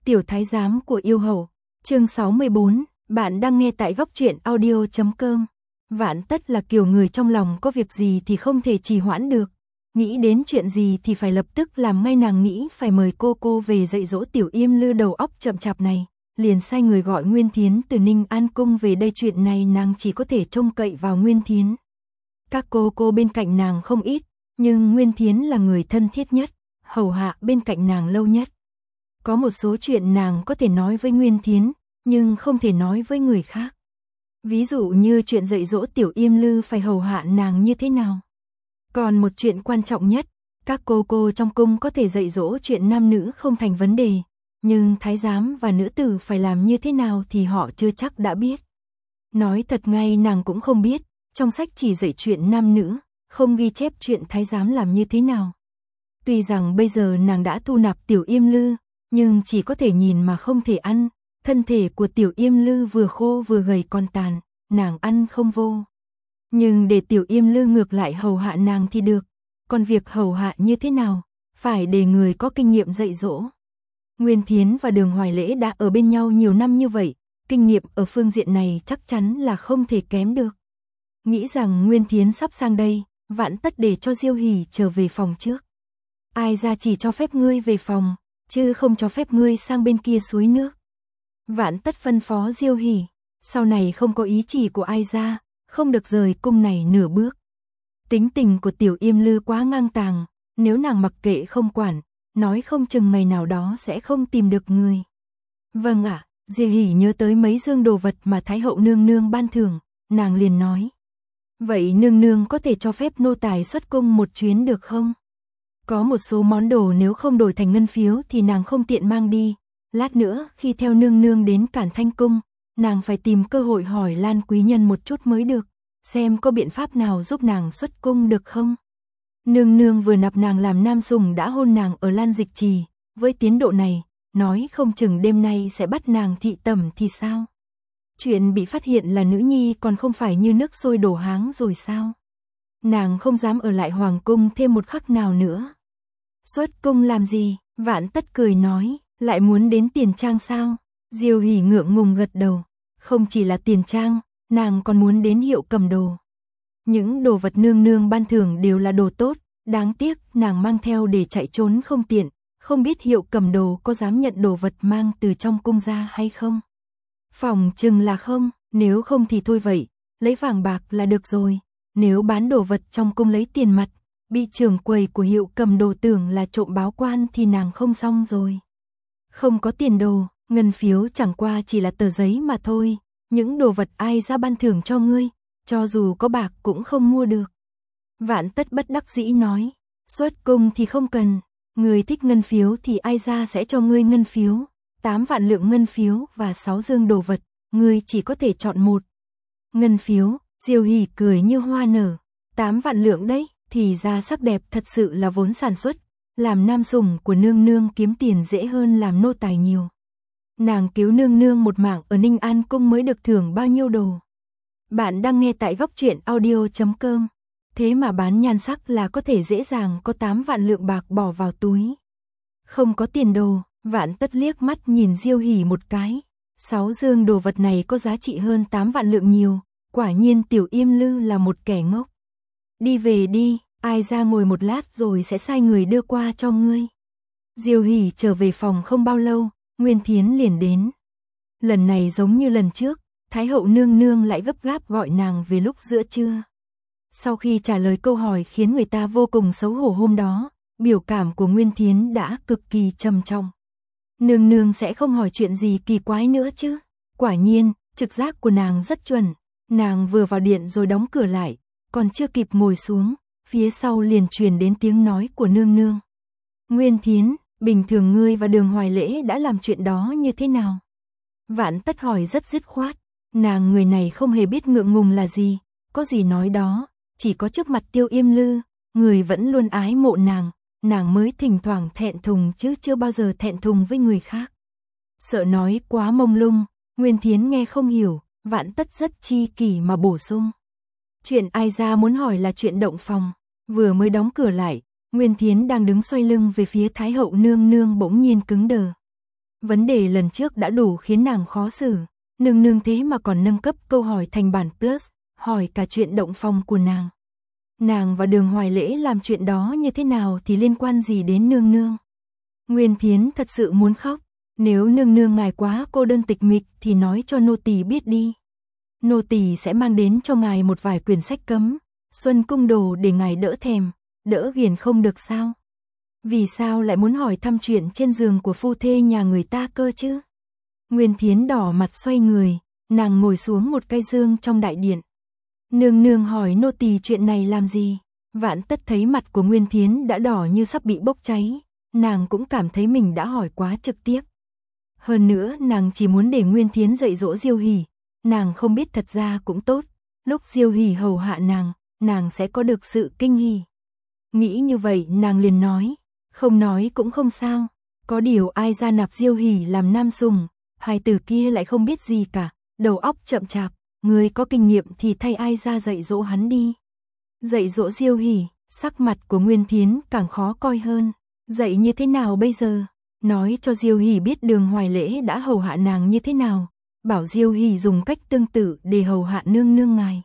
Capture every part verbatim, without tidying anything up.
Tiểu thái giám của yêu hầu, chương sáu mươi bốn, bạn đang nghe tại góc truyện audio chấm com. Vạn Tất là kiểu người trong lòng có việc gì thì không thể trì hoãn được, nghĩ đến chuyện gì thì phải lập tức làm ngay. Nàng nghĩ phải mời cô cô về dạy dỗ Tiểu Yêm Lư đầu óc chậm chạp này, liền sai người gọi Nguyên Thiến từ Ninh An cung về đây. Chuyện này nàng chỉ có thể trông cậy vào Nguyên Thiến. Các cô cô bên cạnh nàng không ít, nhưng Nguyên Thiến là người thân thiết nhất, hầu hạ bên cạnh nàng lâu nhất. Có một số chuyện nàng có thể nói với Nguyên Thiến, nhưng không thể nói với người khác. Ví dụ như chuyện dạy dỗ Tiểu Yêm Lư phải hầu hạ nàng như thế nào. Còn một chuyện quan trọng nhất, các cô cô trong cung có thể dạy dỗ chuyện nam nữ không thành vấn đề, nhưng thái giám và nữ tử phải làm như thế nào thì họ chưa chắc đã biết. Nói thật ngay nàng cũng không biết, trong sách chỉ dạy chuyện nam nữ, không ghi chép chuyện thái giám làm như thế nào. Tuy rằng bây giờ nàng đã thu nạp Tiểu Yêm Lư, nhưng chỉ có thể nhìn mà không thể ăn. Thân thể của Tiểu Yêm Lư vừa khô vừa gầy còn tàn, nàng ăn không vô. Nhưng để Tiểu Yêm Lư ngược lại hầu hạ nàng thì được, còn việc hầu hạ như thế nào, phải để người có kinh nghiệm dạy dỗ. Nguyên Thiến và Đường Hoài Lễ đã ở bên nhau nhiều năm như vậy, kinh nghiệm ở phương diện này chắc chắn là không thể kém được. Nghĩ rằng Nguyên Thiến sắp sang đây, Vạn Tất để cho Diêu Hỉ trở về phòng trước. Ai ra chỉ cho phép ngươi về phòng, chứ không cho phép ngươi sang bên kia suối nước. Vạn Tất phân phó Diêu Hỉ, sau này không có ý chỉ của ai ra, không được rời cung này nửa bước. Tính tình của Tiểu Yêm Lư quá ngang tàng, nếu nàng mặc kệ không quản, nói không chừng ngày nào đó sẽ không tìm được người. Vâng ạ, Diêu Hỉ nhớ tới mấy dương đồ vật mà Thái hậu nương nương ban thưởng, nàng liền nói. Vậy nương nương có thể cho phép nô tài xuất cung một chuyến được không? Có một số món đồ nếu không đổi thành ngân phiếu thì nàng không tiện mang đi. Lát nữa khi theo nương nương đến Cản Thanh cung, nàng phải tìm cơ hội hỏi Lan quý nhân một chút mới được, xem có biện pháp nào giúp nàng xuất cung được không. Nương nương vừa nạp nàng làm nam sủng đã hôn nàng ở Lan Dịch Trì, với tiến độ này, nói không chừng đêm nay sẽ bắt nàng thị tẩm thì sao? Chuyện bị phát hiện là nữ nhi còn không phải như nước sôi đổ háng rồi sao? Nàng không dám ở lại hoàng cung thêm một khắc nào nữa. Xuất cung làm gì? Vạn Tất cười nói, lại muốn đến tiền trang sao? Diêu Hỉ ngượng ngùng gật đầu, không chỉ là tiền trang, nàng còn muốn đến Hiệu Cầm Đồ. Những đồ vật nương nương ban thưởng đều là đồ tốt, đáng tiếc nàng mang theo để chạy trốn không tiện, không biết Hiệu Cầm Đồ có dám nhận đồ vật mang từ trong cung ra hay không? Phòng chừng là không, nếu không thì thôi vậy, lấy vàng bạc là được rồi. Nếu bán đồ vật trong cung lấy tiền mặt, bị trưởng quầy của Hiệu Cầm Đồ tưởng là trộm báo quan thì nàng không xong rồi. Không có tiền đồ, ngân phiếu chẳng qua chỉ là tờ giấy mà thôi, những đồ vật ai ra ban thưởng cho ngươi, cho dù có bạc cũng không mua được. Vạn Tất bất đắc dĩ nói, xuất cung thì không cần, người thích ngân phiếu thì ai ra sẽ cho ngươi ngân phiếu, tám vạn lượng ngân phiếu và sáu dương đồ vật, ngươi chỉ có thể chọn một. Ngân phiếu, Diêu Hỉ cười như hoa nở, tám vạn lượng đấy, thì ra sắc đẹp thật sự là vốn sản xuất, làm nam sủng của nương nương kiếm tiền dễ hơn làm nô tài nhiều. Nàng cứu nương nương một mạng ở Ninh An cung mới được thưởng bao nhiêu đồ. Bạn đang nghe tại góc truyện audio chấm com, thế mà bán nhan sắc là có thể dễ dàng có tám vạn lượng bạc bỏ vào túi. Không có tiền đồ, Vạn Tất liếc mắt nhìn Diêu Hỉ một cái, sáu dương đồ vật này có giá trị hơn tám vạn lượng nhiều, quả nhiên Tiểu Yêm Lư là một kẻ ngốc. Đi về đi, ai ra ngồi một lát rồi sẽ sai người đưa qua cho ngươi. Diêu Hỉ trở về phòng không bao lâu, Nguyên Thiến liền đến. Lần này giống như lần trước, Thái hậu nương nương lại gấp gáp gọi nàng về lúc giữa trưa. Sau khi trả lời câu hỏi khiến người ta vô cùng xấu hổ hôm đó, biểu cảm của Nguyên Thiến đã cực kỳ trầm trọng. Nương nương sẽ không hỏi chuyện gì kỳ quái nữa chứ? Quả nhiên, trực giác của nàng rất chuẩn. Nàng vừa vào điện rồi đóng cửa lại, còn chưa kịp ngồi xuống, phía sau liền truyền đến tiếng nói của nương nương. Nguyên Thiến, bình thường ngươi và Đường Hoài Lễ đã làm chuyện đó như thế nào? Vạn Tất hỏi rất dứt khoát, nàng người này không hề biết ngượng ngùng là gì, có gì nói đó, chỉ có trước mặt Tiêu Yêm Lư, người vẫn luôn ái mộ nàng, nàng mới thỉnh thoảng thẹn thùng chứ chưa bao giờ thẹn thùng với người khác. Sợ nói quá mông lung, Nguyên Thiến nghe không hiểu, Vạn Tất rất chi kỷ mà bổ sung. Chuyện ai ra muốn hỏi là chuyện động phòng, vừa mới đóng cửa lại, Nguyên Thiến đang đứng xoay lưng về phía Thái hậu nương nương bỗng nhiên cứng đờ. Vấn đề lần trước đã đủ khiến nàng khó xử, nương nương thế mà còn nâng cấp câu hỏi thành bản plus, hỏi cả chuyện động phòng của nàng. Nàng và Đường Hoài Lễ làm chuyện đó như thế nào thì liên quan gì đến nương nương? Nguyên Thiến thật sự muốn khóc, nếu nương nương ngài quá cô đơn tịch mịch thì nói cho nô tỳ biết đi. Nô tỳ sẽ mang đến cho ngài một vài quyển sách cấm, Xuân Cung Đồ để ngài đỡ thèm, đỡ ghiền không được sao? Vì sao lại muốn hỏi thăm chuyện trên giường của phu thê nhà người ta cơ chứ? Nguyên Thiến đỏ mặt xoay người, nàng ngồi xuống một cây dương trong đại điện. Nương nương hỏi nô tỳ chuyện này làm gì? Vạn Tất thấy mặt của Nguyên Thiến đã đỏ như sắp bị bốc cháy, nàng cũng cảm thấy mình đã hỏi quá trực tiếp. Hơn nữa nàng chỉ muốn để Nguyên Thiến dạy dỗ Diêu Hỉ, nàng không biết thật ra cũng tốt, lúc Diêu Hỉ hầu hạ nàng, nàng sẽ có được sự kinh hỉ. Nghĩ như vậy nàng liền nói, không nói cũng không sao, có điều ai ra nạp Diêu Hỉ làm nam sùng, hai từ kia lại không biết gì cả, đầu óc chậm chạp, người có kinh nghiệm thì thay ai ra dạy dỗ hắn đi. Dạy dỗ Diêu Hỉ, sắc mặt của Nguyên Thiến càng khó coi hơn, dạy như thế nào bây giờ? Nói cho Diêu Hỉ biết Đường Hoài Lễ đã hầu hạ nàng như thế nào, bảo Diêu Hỉ dùng cách tương tự để hầu hạ nương nương ngài.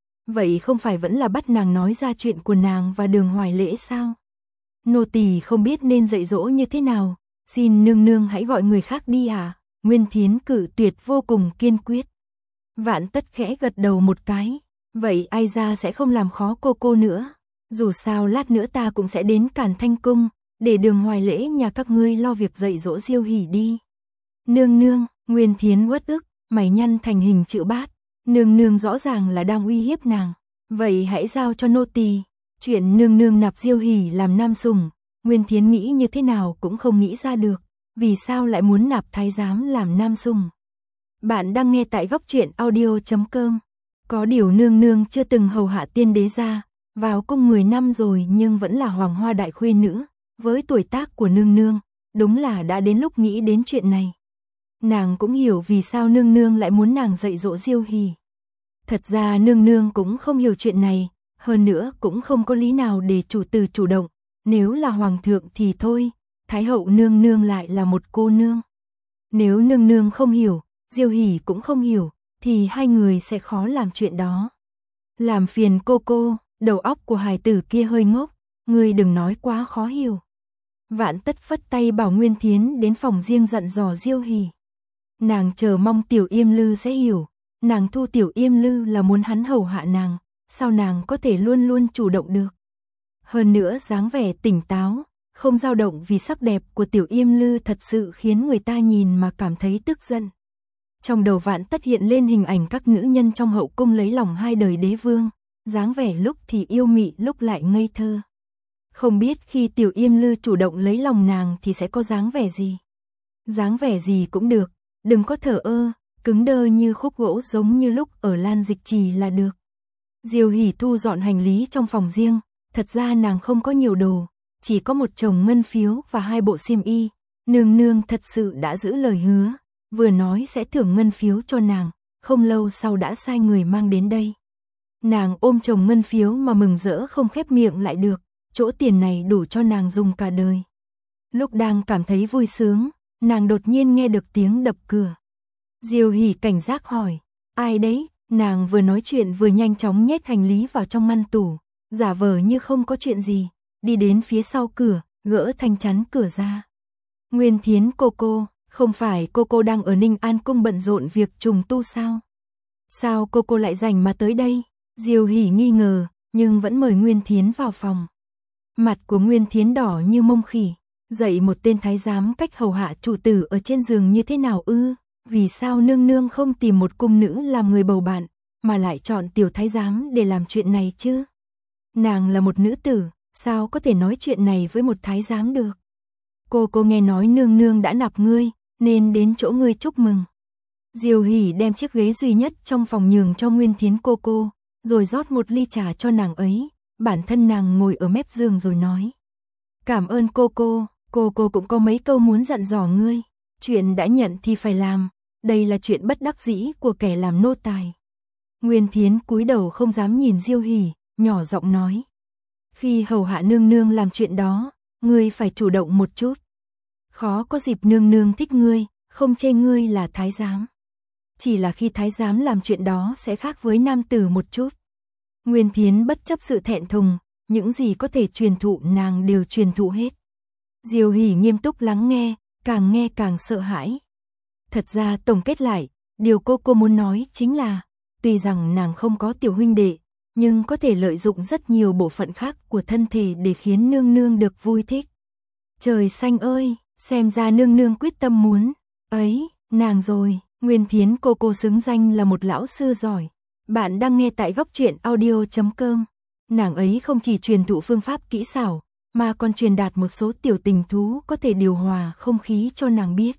Vậy không phải vẫn là bắt nàng nói ra chuyện của nàng và Đường Hoài Lễ sao? Nô tỳ không biết nên dạy dỗ như thế nào, xin nương nương hãy gọi người khác đi à? Nguyên Thiến cự tuyệt vô cùng kiên quyết. Vạn Tất khẽ gật đầu một cái, vậy ai ra sẽ không làm khó cô cô nữa, dù sao lát nữa ta cũng sẽ đến Càn Thanh Cung, để Đường Hoài Lễ nhà các ngươi lo việc dạy dỗ Diêu Hỉ đi. Nương nương, Nguyên Thiến uất ức, mày nhăn thành hình chữ bát, nương nương rõ ràng là đang uy hiếp nàng, vậy hãy giao cho nô tỳ. Chuyện nương nương nạp Diêu Hỉ làm nam sủng, Nguyên Thiến nghĩ như thế nào cũng không nghĩ ra được, vì sao lại muốn nạp thái giám làm nam sủng. Bạn đang nghe tại góc truyện audio chấm com. Có điều nương nương chưa từng hầu hạ tiên đế gia, vào cung mười năm rồi nhưng vẫn là hoàng hoa đại khuê nữ, với tuổi tác của nương nương, đúng là đã đến lúc nghĩ đến chuyện này. Nàng cũng hiểu vì sao nương nương lại muốn nàng dạy dỗ Diêu Hỉ. Thật ra nương nương cũng không hiểu chuyện này, hơn nữa cũng không có lý nào để chủ tử chủ động, nếu là hoàng thượng thì thôi, thái hậu nương nương lại là một cô nương. Nếu nương nương không hiểu, Diêu Hỉ cũng không hiểu, thì hai người sẽ khó làm chuyện đó. Làm phiền cô cô, đầu óc của hài tử kia hơi ngốc, ngươi đừng nói quá khó hiểu. Vạn Tất phất tay bảo Nguyên Thiến đến phòng riêng dặn dò Diêu Hỉ. Nàng chờ mong Tiểu Yêm Lư sẽ hiểu, nàng thu Tiểu Yêm Lư là muốn hắn hầu hạ nàng, sao nàng có thể luôn luôn chủ động được. Hơn nữa dáng vẻ tỉnh táo, không dao động vì sắc đẹp của Tiểu Yêm Lư thật sự khiến người ta nhìn mà cảm thấy tức giận. Trong đầu Vạn Tất hiện lên hình ảnh các nữ nhân trong hậu cung lấy lòng hai đời đế vương, dáng vẻ lúc thì yêu mị lúc lại ngây thơ. Không biết khi Tiểu Yêm Lư chủ động lấy lòng nàng thì sẽ có dáng vẻ gì. Dáng vẻ gì cũng được, đừng có thờ ơ, cứng đơ như khúc gỗ giống như lúc ở Lan Dịch Trì là được. Diêu Hỉ thu dọn hành lý trong phòng riêng, thật ra nàng không có nhiều đồ, chỉ có một chồng ngân phiếu và hai bộ xiêm y. Nương nương thật sự đã giữ lời hứa, vừa nói sẽ thưởng ngân phiếu cho nàng, không lâu sau đã sai người mang đến đây. Nàng ôm chồng ngân phiếu mà mừng rỡ không khép miệng lại được, chỗ tiền này đủ cho nàng dùng cả đời. Lúc đang cảm thấy vui sướng, nàng đột nhiên nghe được tiếng đập cửa. Diêu Hỉ cảnh giác hỏi, ai đấy? Nàng vừa nói chuyện vừa nhanh chóng nhét hành lý vào trong ngăn tủ, giả vờ như không có chuyện gì, đi đến phía sau cửa, gỡ thanh chắn cửa ra. Nguyên Thiến cô cô, không phải cô cô đang ở Ninh An cung bận rộn việc trùng tu sao? Sao cô cô lại rảnh mà tới đây? Diêu Hỉ nghi ngờ, nhưng vẫn mời Nguyên Thiến vào phòng. Mặt của Nguyên Thiến đỏ như mông khỉ, dạy một tên thái giám cách hầu hạ chủ tử ở trên giường như thế nào ư? Vì sao nương nương không tìm một cung nữ làm người bầu bạn, mà lại chọn tiểu thái giám để làm chuyện này chứ? Nàng là một nữ tử, sao có thể nói chuyện này với một thái giám được? Cô cô nghe nói nương nương đã nạp ngươi, nên đến chỗ ngươi chúc mừng. Diêu Hỉ đem chiếc ghế duy nhất trong phòng nhường cho Nguyên Thiến cô cô, rồi rót một ly trà cho nàng ấy, bản thân nàng ngồi ở mép giường rồi nói. Cảm ơn cô cô, cô cô cũng có mấy câu muốn dặn dò ngươi, chuyện đã nhận thì phải làm, đây là chuyện bất đắc dĩ của kẻ làm nô tài. Nguyên Thiến cúi đầu không dám nhìn Diêu Hỉ, nhỏ giọng nói. Khi hầu hạ nương nương làm chuyện đó, ngươi phải chủ động một chút. Khó có dịp nương nương thích ngươi, không chê ngươi là thái giám. Chỉ là khi thái giám làm chuyện đó sẽ khác với nam tử một chút. Nguyên Thiến bất chấp sự thẹn thùng, những gì có thể truyền thụ nàng đều truyền thụ hết. Diêu Hỷ nghiêm túc lắng nghe, càng nghe càng sợ hãi. Thật ra tổng kết lại, điều cô cô muốn nói chính là, tuy rằng nàng không có tiểu huynh đệ, nhưng có thể lợi dụng rất nhiều bộ phận khác của thân thể để khiến nương nương được vui thích. Trời xanh ơi, xem ra nương nương quyết tâm muốn. Ấy, nàng rồi, Nguyên Thiến cô cô xứng danh là một lão sư giỏi. Bạn đang nghe tại góc truyện audio chấm com. Nàng ấy không chỉ truyền thụ phương pháp kỹ xảo, mà còn truyền đạt một số tiểu tình thú có thể điều hòa không khí cho nàng biết.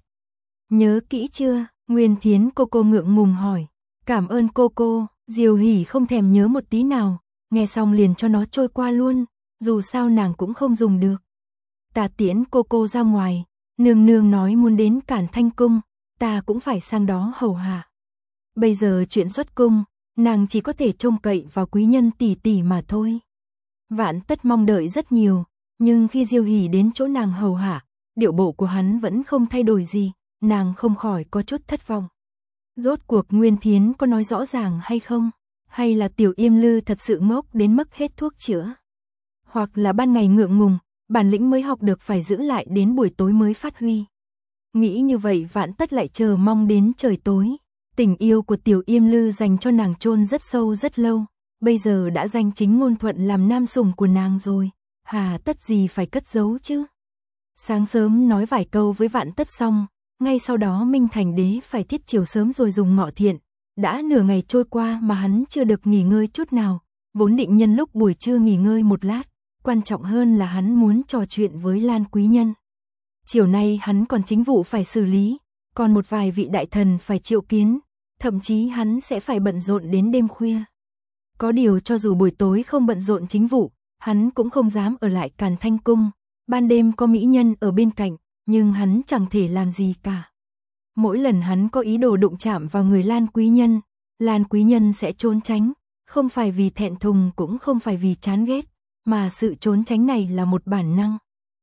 Nhớ kỹ chưa? Nguyên Thiến cô cô ngượng ngùng hỏi. Cảm ơn cô cô. Diêu Hỷ không thèm nhớ một tí nào, nghe xong liền cho nó trôi qua luôn, dù sao nàng cũng không dùng được. Ta tiễn cô cô ra ngoài, nương nương nói muốn đến Cản Thanh cung, ta cũng phải sang đó hầu hạ. Bây giờ chuyện xuất cung, nàng chỉ có thể trông cậy vào quý nhân tỷ tỷ mà thôi. Vạn Tất mong đợi rất nhiều, nhưng khi Diêu Hỷ đến chỗ nàng hầu hạ, điệu bộ của hắn vẫn không thay đổi gì, nàng không khỏi có chút thất vọng. Rốt cuộc Nguyên Thiến có nói rõ ràng hay không? Hay là Tiểu Yêm Lư thật sự ngốc đến mức hết thuốc chữa? Hoặc là ban ngày ngượng ngùng, bản lĩnh mới học được phải giữ lại đến buổi tối mới phát huy? Nghĩ như vậy Vạn Tất lại chờ mong đến trời tối. Tình yêu của Tiểu Yêm Lư dành cho nàng chôn rất sâu rất lâu, bây giờ đã danh chính ngôn thuận làm nam sủng của nàng rồi, hà tất gì phải cất giấu chứ? Sáng sớm nói vài câu với Vạn Tất xong, ngay sau đó Minh Thành Đế phải thiết chiều sớm rồi dùng ngọ thiện, đã nửa ngày trôi qua mà hắn chưa được nghỉ ngơi chút nào, vốn định nhân lúc buổi trưa nghỉ ngơi một lát, quan trọng hơn là hắn muốn trò chuyện với Lan quý nhân. Chiều nay hắn còn chính vụ phải xử lý, còn một vài vị đại thần phải triệu kiến, thậm chí hắn sẽ phải bận rộn đến đêm khuya. Có điều cho dù buổi tối không bận rộn chính vụ, hắn cũng không dám ở lại Càn Thanh cung, ban đêm có mỹ nhân ở bên cạnh, nhưng hắn chẳng thể làm gì cả. Mỗi lần hắn có ý đồ đụng chạm vào người Lan quý nhân, Lan quý nhân sẽ trốn tránh, không phải vì thẹn thùng cũng không phải vì chán ghét, mà sự trốn tránh này là một bản năng.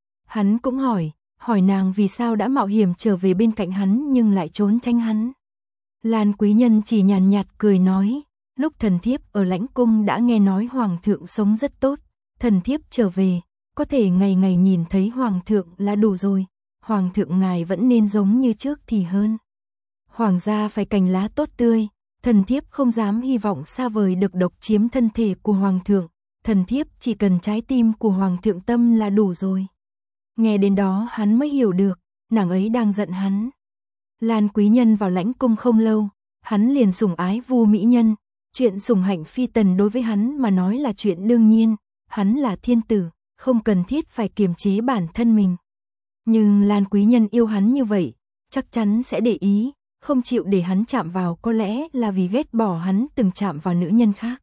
Hắn cũng hỏi, hỏi nàng vì sao đã mạo hiểm trở về bên cạnh hắn nhưng lại trốn tránh hắn. Lan quý nhân chỉ nhàn nhạt cười nói, lúc thần thiếp ở lãnh cung đã nghe nói hoàng thượng sống rất tốt, thần thiếp trở về, có thể ngày ngày nhìn thấy hoàng thượng là đủ rồi. Hoàng thượng ngài vẫn nên giống như trước thì hơn. Hoàng gia phải cành lá tốt tươi, thần thiếp không dám hy vọng xa vời được độc chiếm thân thể của hoàng thượng, thần thiếp chỉ cần trái tim của hoàng thượng tâm là đủ rồi. Nghe đến đó hắn mới hiểu được, nàng ấy đang giận hắn. Lan quý nhân vào lãnh cung không lâu, hắn liền sủng ái Vu mỹ nhân, chuyện sủng hạnh phi tần đối với hắn mà nói là chuyện đương nhiên, hắn là thiên tử, không cần thiết phải kiềm chế bản thân mình. Nhưng Lan quý nhân yêu hắn như vậy, chắc chắn sẽ để ý, không chịu để hắn chạm vào có lẽ là vì ghét bỏ hắn từng chạm vào nữ nhân khác.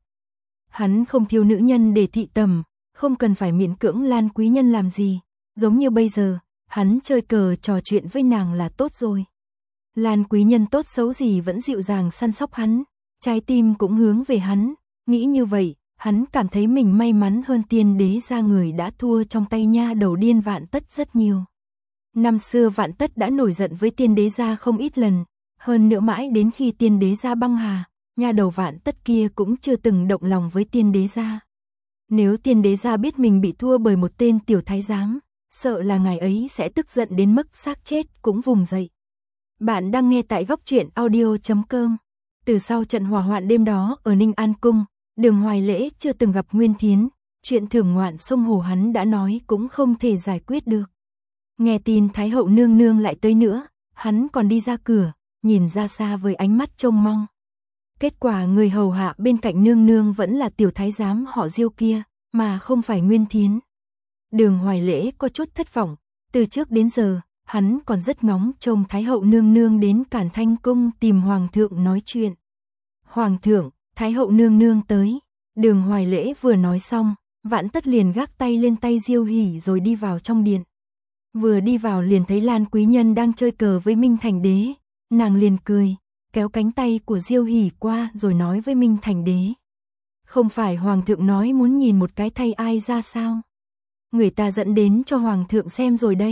Hắn không thiếu nữ nhân để thị tầm, không cần phải miễn cưỡng Lan quý nhân làm gì, giống như bây giờ, hắn chơi cờ trò chuyện với nàng là tốt rồi. Lan quý nhân tốt xấu gì vẫn dịu dàng săn sóc hắn, trái tim cũng hướng về hắn, nghĩ như vậy, hắn cảm thấy mình may mắn hơn tiên đế gia người đã thua trong tay nha đầu điên Vạn Tất rất nhiều. Năm xưa Vạn Tất đã nổi giận với tiên đế gia không ít lần, hơn nữa mãi đến khi tiên đế gia băng hà, nha đầu Vạn Tất kia cũng chưa từng động lòng với tiên đế gia. Nếu tiên đế gia biết mình bị thua bởi một tên tiểu thái giám, sợ là ngài ấy sẽ tức giận đến mức xác chết cũng vùng dậy. Bạn đang nghe tại góc truyện audio chấm com. Từ sau trận hỏa hoạn đêm đó ở Ninh An Cung, Đường Hoài Lễ chưa từng gặp Nguyên Thiến, chuyện thưởng ngoạn sông hồ hắn đã nói cũng không thể giải quyết được. Nghe tin Thái hậu nương nương lại tới nữa, hắn còn đi ra cửa, nhìn ra xa với ánh mắt trông mong. Kết quả người hầu hạ bên cạnh nương nương vẫn là tiểu thái giám họ Diêu kia, mà không phải Nguyên Thiến. Đường Hoài Lễ có chút thất vọng, từ trước đến giờ, hắn còn rất ngóng trông Thái hậu nương nương đến Càn Thanh cung tìm hoàng thượng nói chuyện. Hoàng thượng, Thái hậu nương nương tới. Đường Hoài Lễ vừa nói xong, Vạn Tất liền gác tay lên tay Diêu Hỷ rồi đi vào trong điện. Vừa đi vào liền thấy Lan quý nhân đang chơi cờ với Minh Thành Đế, nàng liền cười, kéo cánh tay của Diêu Hỷ qua rồi nói với Minh Thành Đế. Không phải hoàng thượng nói muốn nhìn một cái thay ai ra sao? Người ta dẫn đến cho hoàng thượng xem rồi đây.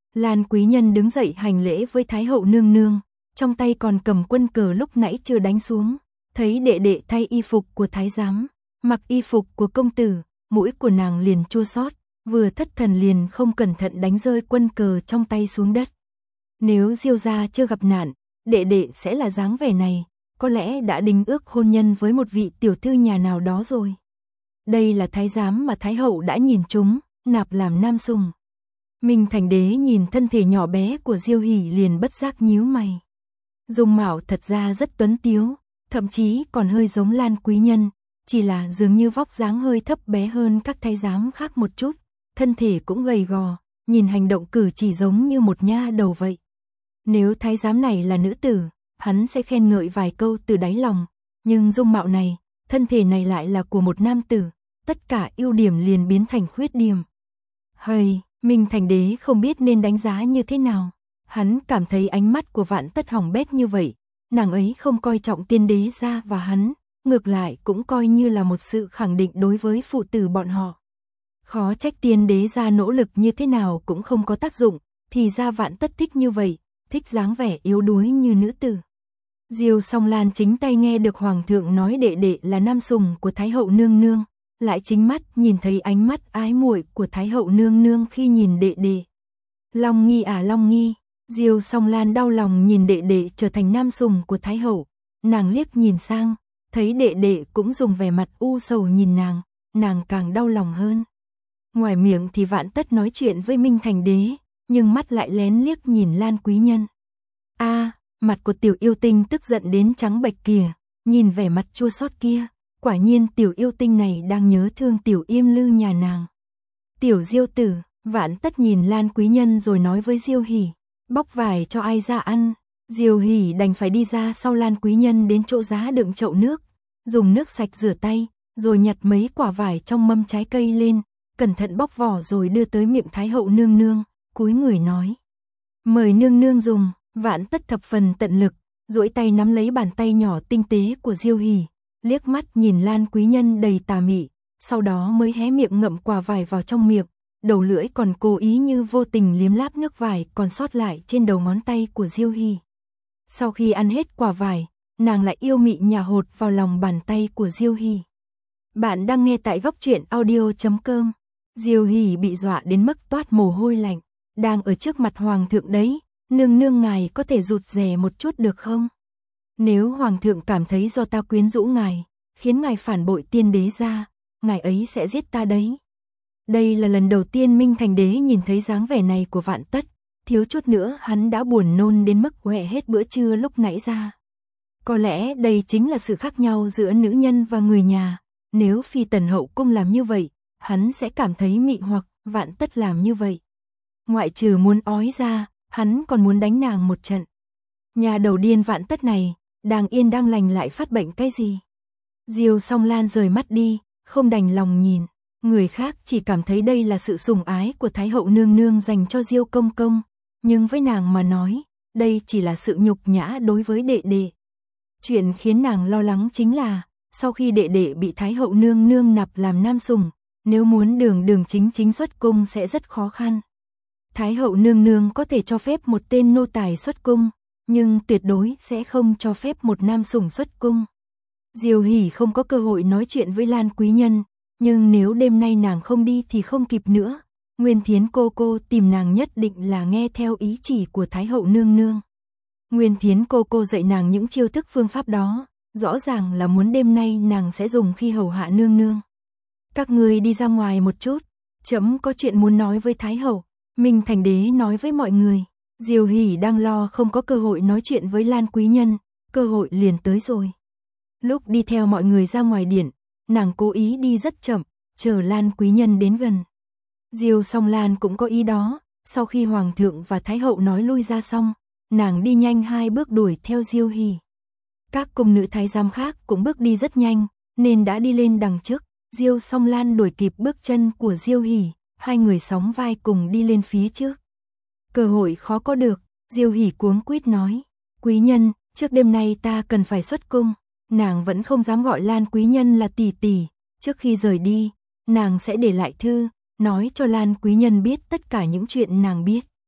Lan Quý Nhân đứng dậy hành lễ với Thái hậu nương nương, trong tay còn cầm quân cờ lúc nãy chưa đánh xuống, thấy đệ đệ thay y phục của thái giám, mặc y phục của công tử, mũi của nàng liền chua xót, vừa thất thần liền không cẩn thận đánh rơi quân cờ trong tay xuống đất. Nếu Diêu gia chưa gặp nạn, đệ đệ sẽ là dáng vẻ này, có lẽ đã đính ước hôn nhân với một vị tiểu thư nhà nào đó rồi. Đây là thái giám mà thái hậu đã nhìn trúng, nạp làm nam sùng. Minh Thành Đế nhìn thân thể nhỏ bé của Diêu Hỷ liền bất giác nhíu mày. Dung mạo thật ra rất tuấn tiếu, thậm chí còn hơi giống Lan Quý Nhân, chỉ là dường như vóc dáng hơi thấp bé hơn các thái giám khác một chút, thân thể cũng gầy gò, nhìn hành động cử chỉ giống như một nha đầu vậy. Nếu thái giám này là nữ tử, hắn sẽ khen ngợi vài câu từ đáy lòng, nhưng dung mạo này, thân thể này lại là của một nam tử, tất cả ưu điểm liền biến thành khuyết điểm. Hây, Minh Thành Đế không biết nên đánh giá như thế nào, hắn cảm thấy ánh mắt của Vạn Tất hỏng bét như vậy, nàng ấy không coi trọng Tiên Đế gia và hắn, ngược lại cũng coi như là một sự khẳng định đối với phụ tử bọn họ. Khó trách Tiên Đế gia nỗ lực như thế nào cũng không có tác dụng, thì ra Vạn Tất thích như vậy, thích dáng vẻ yếu đuối như nữ tử. Diêu Song Lan chính tay nghe được hoàng thượng nói đệ đệ là nam sùng của Thái hậu nương nương, lại chính mắt nhìn thấy ánh mắt ái muội của Thái hậu nương nương khi nhìn đệ đệ. Long Nghi à Long Nghi, Diêu Song Lan đau lòng nhìn đệ đệ trở thành nam sùng của Thái hậu, nàng liếc nhìn sang, thấy đệ đệ cũng dùng vẻ mặt u sầu nhìn nàng, nàng càng đau lòng hơn. Ngoài miệng thì Vạn Tất nói chuyện với Minh Thành Đế, nhưng mắt lại lén liếc nhìn Lan Quý Nhân. A, à, mặt của tiểu yêu tinh tức giận đến trắng bệch kìa, nhìn vẻ mặt chua xót kia, quả nhiên tiểu yêu tinh này đang nhớ thương tiểu Yêm Lư nhà nàng. Tiểu Diêu tử, Vạn Tất nhìn Lan Quý Nhân rồi nói với Diêu Hỷ, bóc vải cho ai ra ăn. Diêu Hỷ đành phải đi ra sau Lan Quý Nhân đến chỗ giá đựng chậu nước, dùng nước sạch rửa tay, rồi nhặt mấy quả vải trong mâm trái cây lên, cẩn thận bóc vỏ rồi đưa tới miệng Thái hậu nương nương, cúi người nói: "Mời nương nương dùng." Vạn Tất thập phần tận lực, duỗi tay nắm lấy bàn tay nhỏ tinh tế của Diêu Hỷ, liếc mắt nhìn Lan Quý Nhân đầy tà mị, sau đó mới hé miệng ngậm quả vải vào trong miệng, đầu lưỡi còn cố ý như vô tình liếm láp nước vải còn sót lại trên đầu ngón tay của Diêu Hỷ. Sau khi ăn hết quả vải, nàng lại yêu mị nhả hột vào lòng bàn tay của Diêu Hỷ. Bạn đang nghe tại góc truyện audio chấm com. Diêu Hỷ bị dọa đến mức toát mồ hôi lạnh, đang ở trước mặt hoàng thượng đấy, nương nương ngài có thể rụt rè một chút được không? Nếu hoàng thượng cảm thấy do ta quyến rũ ngài, khiến ngài phản bội Tiên Đế gia, ngài ấy sẽ giết ta đấy. Đây là lần đầu tiên Minh Thành Đế nhìn thấy dáng vẻ này của Vạn Tất, thiếu chút nữa hắn đã buồn nôn đến mức quẹ hết bữa trưa lúc nãy ra. Có lẽ đây chính là sự khác nhau giữa nữ nhân và người nhà, nếu Phi Tần hậu cung làm như vậy, hắn sẽ cảm thấy mị hoặc. Vạn Tất làm như vậy, ngoại trừ muốn ói ra, hắn còn muốn đánh nàng một trận. Nhà đầu điên Vạn Tất này, đang yên đang lành lại phát bệnh cái gì? Diêu Song Lan rời mắt đi, không đành lòng nhìn, người khác chỉ cảm thấy đây là sự sủng ái của Thái hậu nương nương dành cho Diêu công công, nhưng với nàng mà nói, đây chỉ là sự nhục nhã đối với đệ đệ. Chuyện khiến nàng lo lắng chính là, sau khi đệ đệ bị Thái hậu nương nương nạp làm nam sủng, nếu muốn đường đường chính chính xuất cung sẽ rất khó khăn. Thái hậu nương nương có thể cho phép một tên nô tài xuất cung, nhưng tuyệt đối sẽ không cho phép một nam sủng xuất cung. Diêu Hỷ không có cơ hội nói chuyện với Lan Quý Nhân, nhưng nếu đêm nay nàng không đi thì không kịp nữa. Nguyên Thiến cô cô tìm nàng nhất định là nghe theo ý chỉ của Thái hậu nương nương. Nguyên Thiến cô cô dạy nàng những chiêu thức phương pháp đó, rõ ràng là muốn đêm nay nàng sẽ dùng khi hầu hạ nương nương. Các người đi ra ngoài một chút, trẫm có chuyện muốn nói với Thái hậu. Minh Thành Đế nói với mọi người. Diêu Hỷ đang lo không có cơ hội nói chuyện với Lan Quý Nhân, cơ hội liền tới rồi. Lúc đi theo mọi người ra ngoài điện, nàng cố ý đi rất chậm, chờ Lan Quý Nhân đến gần. Diêu Song Lan cũng có ý đó, sau khi hoàng thượng và thái hậu nói lui ra xong, nàng đi nhanh hai bước đuổi theo Diêu Hỷ. Các cung nữ thái giám khác cũng bước đi rất nhanh, nên đã đi lên đằng trước. Diêu Song Lan đuổi kịp bước chân của Diêu Hỷ, hai người sóng vai cùng đi lên phía trước. Cơ hội khó có được, Diêu Hỷ cuống quýt nói: "Quý nhân, trước đêm nay ta cần phải xuất cung." Nàng vẫn không dám gọi Lan Quý Nhân là tỷ tỷ, trước khi rời đi, nàng sẽ để lại thư, nói cho Lan Quý Nhân biết tất cả những chuyện nàng biết.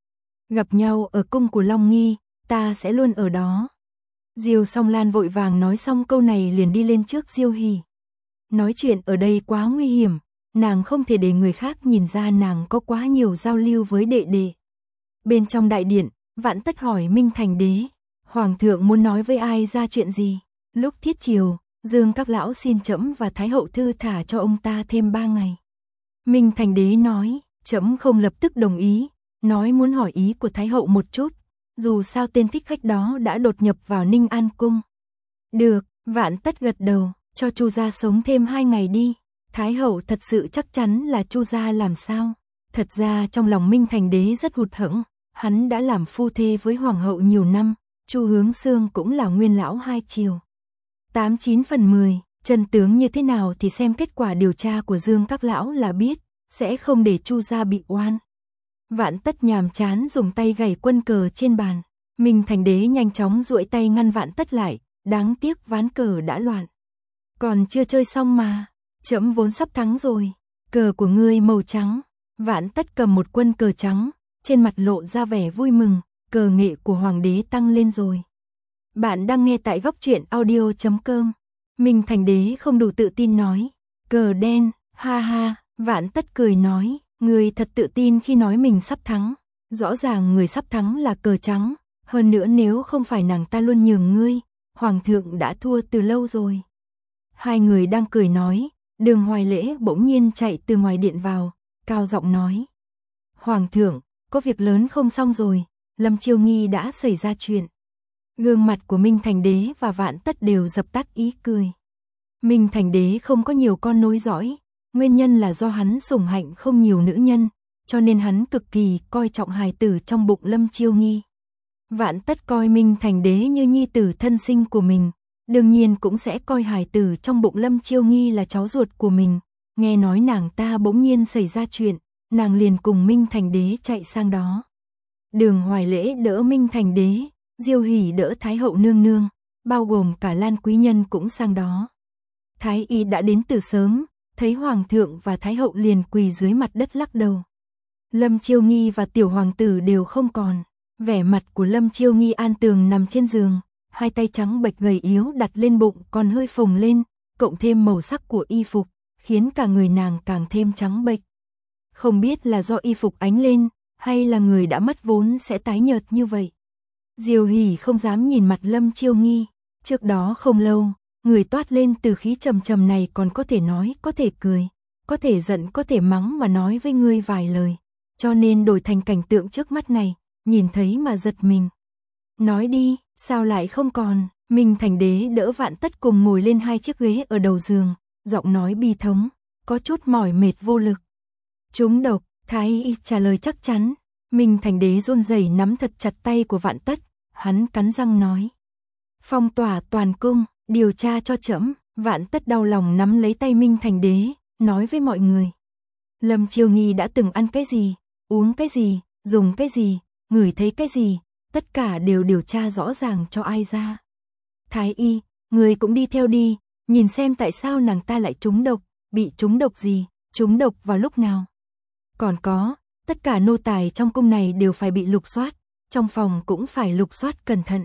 Gặp nhau ở cung của Long Nghi, ta sẽ luôn ở đó. Diêu Song Lan vội vàng nói xong câu này liền đi lên trước Diêu Hỷ. Nói chuyện ở đây quá nguy hiểm, nàng không thể để người khác nhìn ra nàng có quá nhiều giao lưu với đệ đệ. Bên trong đại điện, Vạn Tất hỏi Minh Thành Đế, Hoàng thượng muốn nói với ai ra chuyện gì? Lúc thiết triều, Dương các lão xin trẫm và Thái hậu thư thả cho ông ta thêm ba ngày. Minh Thành Đế nói, trẫm không lập tức đồng ý, nói muốn hỏi ý của Thái hậu một chút, dù sao tên thích khách đó đã đột nhập vào Ninh An cung. Được, Vạn Tất gật đầu, cho Chu gia sống thêm hai ngày đi. Thái hậu thật sự chắc chắn là Chu gia làm sao? Thật ra trong lòng Minh Thành Đế rất hụt hẫng, hắn đã làm phu thê với hoàng hậu nhiều năm, Chu Hướng Xương cũng là nguyên lão hai triều. Tám chín phần mười, chân tướng như thế nào thì xem kết quả điều tra của Dương các lão là biết, sẽ không để Chu gia bị oan. Vạn Tất nhàm chán dùng tay gảy quân cờ trên bàn. Minh Thành Đế nhanh chóng duỗi tay ngăn Vạn Tất lại, đáng tiếc ván cờ đã loạn. Còn chưa chơi xong mà, trẫm vốn sắp thắng rồi. Cờ của ngươi màu trắng. Vạn Tất cầm một quân cờ trắng, trên mặt lộ ra vẻ vui mừng, cờ nghệ của hoàng đế tăng lên rồi. Bạn đang nghe tại góc truyện audio chấm com. Minh Thành Đế không đủ tự tin nói, cờ đen, ha ha. Vạn Tất cười nói, người thật tự tin khi nói mình sắp thắng. Rõ ràng người sắp thắng là cờ trắng, hơn nữa nếu không phải nàng ta luôn nhường ngươi, hoàng thượng đã thua từ lâu rồi. Hai người đang cười nói, Đường Hoài Lễ bỗng nhiên chạy từ ngoài điện vào, cao giọng nói, hoàng thượng, có việc lớn không xong rồi, Lâm Chiêu Nghi đã xảy ra chuyện. Gương mặt của Minh Thành Đế và Vạn Tất đều dập tắt ý cười. Minh Thành Đế không có nhiều con nối dõi, nguyên nhân là do hắn sủng hạnh không nhiều nữ nhân, cho nên hắn cực kỳ coi trọng hài tử trong bụng Lâm Chiêu Nghi. Vạn Tất coi Minh Thành Đế như nhi tử thân sinh của mình, đương nhiên cũng sẽ coi hài tử trong bụng Lâm Chiêu Nghi là cháu ruột của mình. Nghe nói nàng ta bỗng nhiên xảy ra chuyện, nàng liền cùng Minh Thành Đế chạy sang đó. Đường Hoài Lễ đỡ Minh Thành Đế, Diêu Hỷ đỡ Thái hậu nương nương, bao gồm cả Lan quý nhân cũng sang đó. Thái y đã đến từ sớm, thấy hoàng thượng và Thái hậu liền quỳ dưới mặt đất lắc đầu. Lâm Chiêu Nghi và tiểu hoàng tử đều không còn, vẻ mặt của Lâm Chiêu Nghi an tường nằm trên giường, hai tay trắng bệch gầy yếu đặt lên bụng còn hơi phồng lên, cộng thêm màu sắc của y phục, khiến cả người nàng càng thêm trắng bệch. Không biết là do y phục ánh lên, hay là người đã mất vốn sẽ tái nhợt như vậy. Diêu Hỷ không dám nhìn mặt Lâm Chiêu Nghi, trước đó không lâu, người toát lên từ khí trầm trầm này còn có thể nói, có thể cười, có thể giận, có thể mắng mà nói với ngươi vài lời, cho nên đổi thành cảnh tượng trước mắt này, nhìn thấy mà giật mình. Nói đi, sao lại không còn? Minh Thành Đế đỡ Vạn Tất cùng ngồi lên hai chiếc ghế ở đầu giường, giọng nói bi thống, có chút mỏi mệt vô lực. Trúng độc, Thái y trả lời chắc chắn. Minh Thành Đế run rẩy nắm thật chặt tay của Vạn Tất, hắn cắn răng nói, phong tỏa toàn cung, điều tra cho trẫm. Vạn Tất đau lòng nắm lấy tay Minh Thành Đế, nói với mọi người, Lâm Chiêu Nghi đã từng ăn cái gì, uống cái gì, dùng cái gì, ngửi thấy cái gì, tất cả đều điều tra rõ ràng cho ai ra. Thái y, người cũng đi theo đi, nhìn xem tại sao nàng ta lại trúng độc, bị trúng độc gì, trúng độc vào lúc nào. Còn có, tất cả nô tài trong cung này đều phải bị lục soát, trong phòng cũng phải lục soát cẩn thận.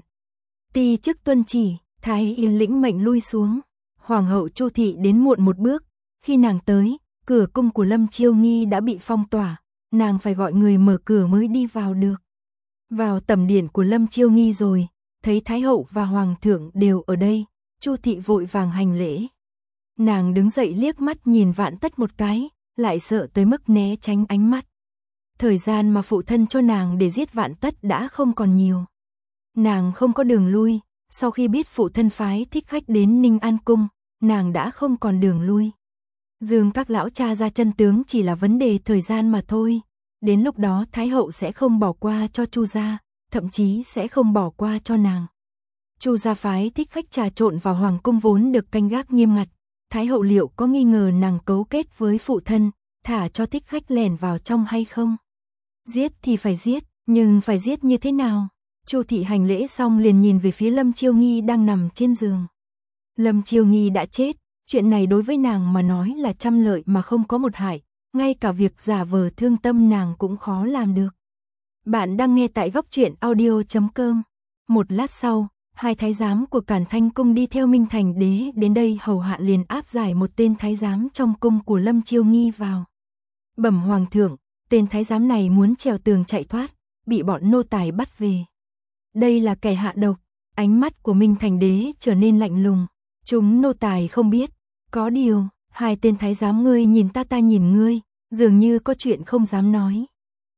Ti chức tuân chỉ, Thái y lĩnh mệnh lui xuống. Hoàng hậu Chu thị đến muộn một bước, khi nàng tới, cửa cung của Lâm Chiêu Nghi đã bị phong tỏa, nàng phải gọi người mở cửa mới đi vào được. Vào tẩm điện của Lâm Chiêu Nghi rồi, thấy Thái hậu và Hoàng thượng đều ở đây, Chu thị vội vàng hành lễ. Nàng đứng dậy liếc mắt nhìn Vạn Tất một cái, lại sợ tới mức né tránh ánh mắt. Thời gian mà phụ thân cho nàng để giết Vạn Tất đã không còn nhiều. Nàng không có đường lui, sau khi biết phụ thân phái thích khách đến Ninh An cung, nàng đã không còn đường lui. Dương các lão tra ra chân tướng chỉ là vấn đề thời gian mà thôi. Đến lúc đó Thái hậu sẽ không bỏ qua cho Chu gia, thậm chí sẽ không bỏ qua cho nàng. Chu gia phái thích khách trà trộn vào hoàng cung vốn được canh gác nghiêm ngặt. Thái hậu liệu có nghi ngờ nàng cấu kết với phụ thân, thả cho thích khách lẻn vào trong hay không? Giết thì phải giết, nhưng phải giết như thế nào? Chu thị hành lễ xong liền nhìn về phía Lâm Chiêu Nghi đang nằm trên giường. Lâm Chiêu Nghi đã chết, chuyện này đối với nàng mà nói là trăm lợi mà không có một hại, ngay cả việc giả vờ thương tâm nàng cũng khó làm được. Bạn đang nghe tại góc truyện audio chấm com. Một lát sau, hai thái giám của Càn Thanh cung đi theo Minh Thành đế đến đây hầu hạ liền áp giải một tên thái giám trong cung của Lâm Chiêu Nghi vào. Bẩm hoàng thượng, tên thái giám này muốn trèo tường chạy thoát, bị bọn nô tài bắt về. Đây là kẻ hạ độc. Ánh mắt của Minh Thành đế trở nên lạnh lùng. Chúng nô tài không biết, có điều, hai tên thái giám ngươi nhìn ta ta nhìn ngươi, dường như có chuyện không dám nói.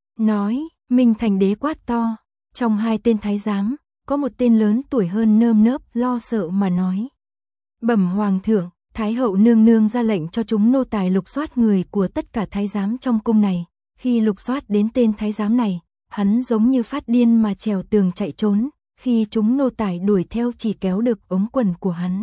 Nói, Minh Thành đế quát to, trong hai tên thái giám, có một tên lớn tuổi hơn nơm nớp lo sợ mà nói. Bẩm hoàng thượng, thái hậu nương nương ra lệnh cho chúng nô tài lục soát người của tất cả thái giám trong cung này. Khi lục soát đến tên thái giám này, hắn giống như phát điên mà trèo tường chạy trốn. Khi chúng nô tài đuổi theo chỉ kéo được ống quần của hắn.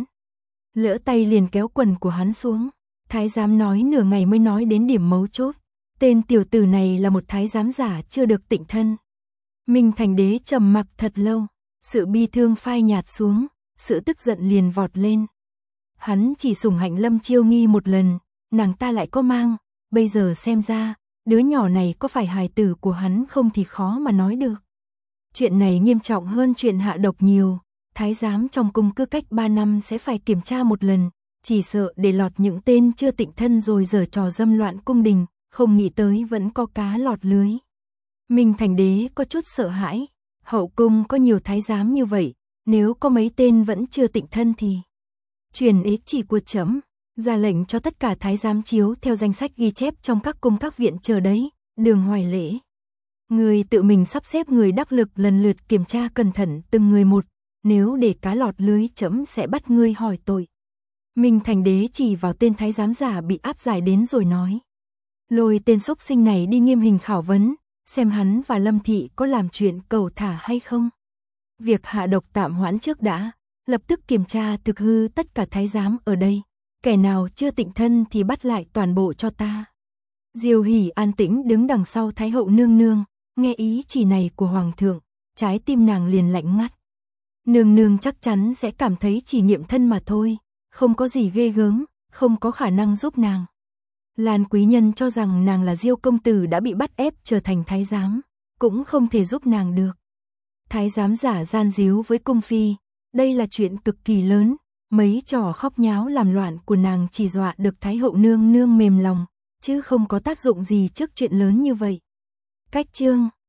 Lỡ tay liền kéo quần của hắn xuống. Thái giám nói nửa ngày mới nói đến điểm mấu chốt. Tên tiểu tử này là một thái giám giả chưa được tịnh thân. Minh Thành đế trầm mặc thật lâu. Sự bi thương phai nhạt xuống. Sự tức giận liền vọt lên. Hắn chỉ sủng hạnh Lâm Chiêu Nghi một lần. Nàng ta lại có mang. Bây giờ xem ra, đứa nhỏ này có phải hài tử của hắn không thì khó mà nói được. Chuyện này nghiêm trọng hơn chuyện hạ độc nhiều. Thái giám trong cung cứ cách ba năm sẽ phải kiểm tra một lần. Chỉ sợ để lọt những tên chưa tịnh thân rồi giở trò dâm loạn cung đình. Không nghĩ tới vẫn có cá lọt lưới. Minh Thành đế có chút sợ hãi. Hậu cung có nhiều thái giám như vậy. Nếu có mấy tên vẫn chưa tịnh thân thì truyền ý chỉ của trẫm, ra lệnh cho tất cả thái giám chiếu theo danh sách ghi chép trong các cung các viện chờ đấy. Đường Hoài Lễ, người tự mình sắp xếp người đắc lực lần lượt kiểm tra cẩn thận từng người một. Nếu để cá lọt lưới trẫm sẽ bắt ngươi hỏi tội. Minh Thành đế chỉ vào tên thái giám giả bị áp giải đến rồi nói. Lôi tên xúc sinh này đi nghiêm hình khảo vấn, xem hắn và Lâm thị có làm chuyện cầu thả hay không. Việc hạ độc tạm hoãn trước đã, lập tức kiểm tra thực hư tất cả thái giám ở đây. Kẻ nào chưa tịnh thân thì bắt lại toàn bộ cho ta. Diêu Hỷ an tĩnh đứng đằng sau thái hậu nương nương, nghe ý chỉ này của hoàng thượng, trái tim nàng liền lạnh ngắt. Nương nương chắc chắn sẽ cảm thấy chỉ nghiệm thân mà thôi, không có gì ghê gớm, không có khả năng giúp nàng. Lan quý nhân cho rằng nàng là Diêu công tử đã bị bắt ép trở thành thái giám, cũng không thể giúp nàng được. Thái giám giả gian díu với cung phi, đây là chuyện cực kỳ lớn, mấy trò khóc nháo làm loạn của nàng chỉ dọa được thái hậu nương nương mềm lòng, chứ không có tác dụng gì trước chuyện lớn như vậy. Cách chương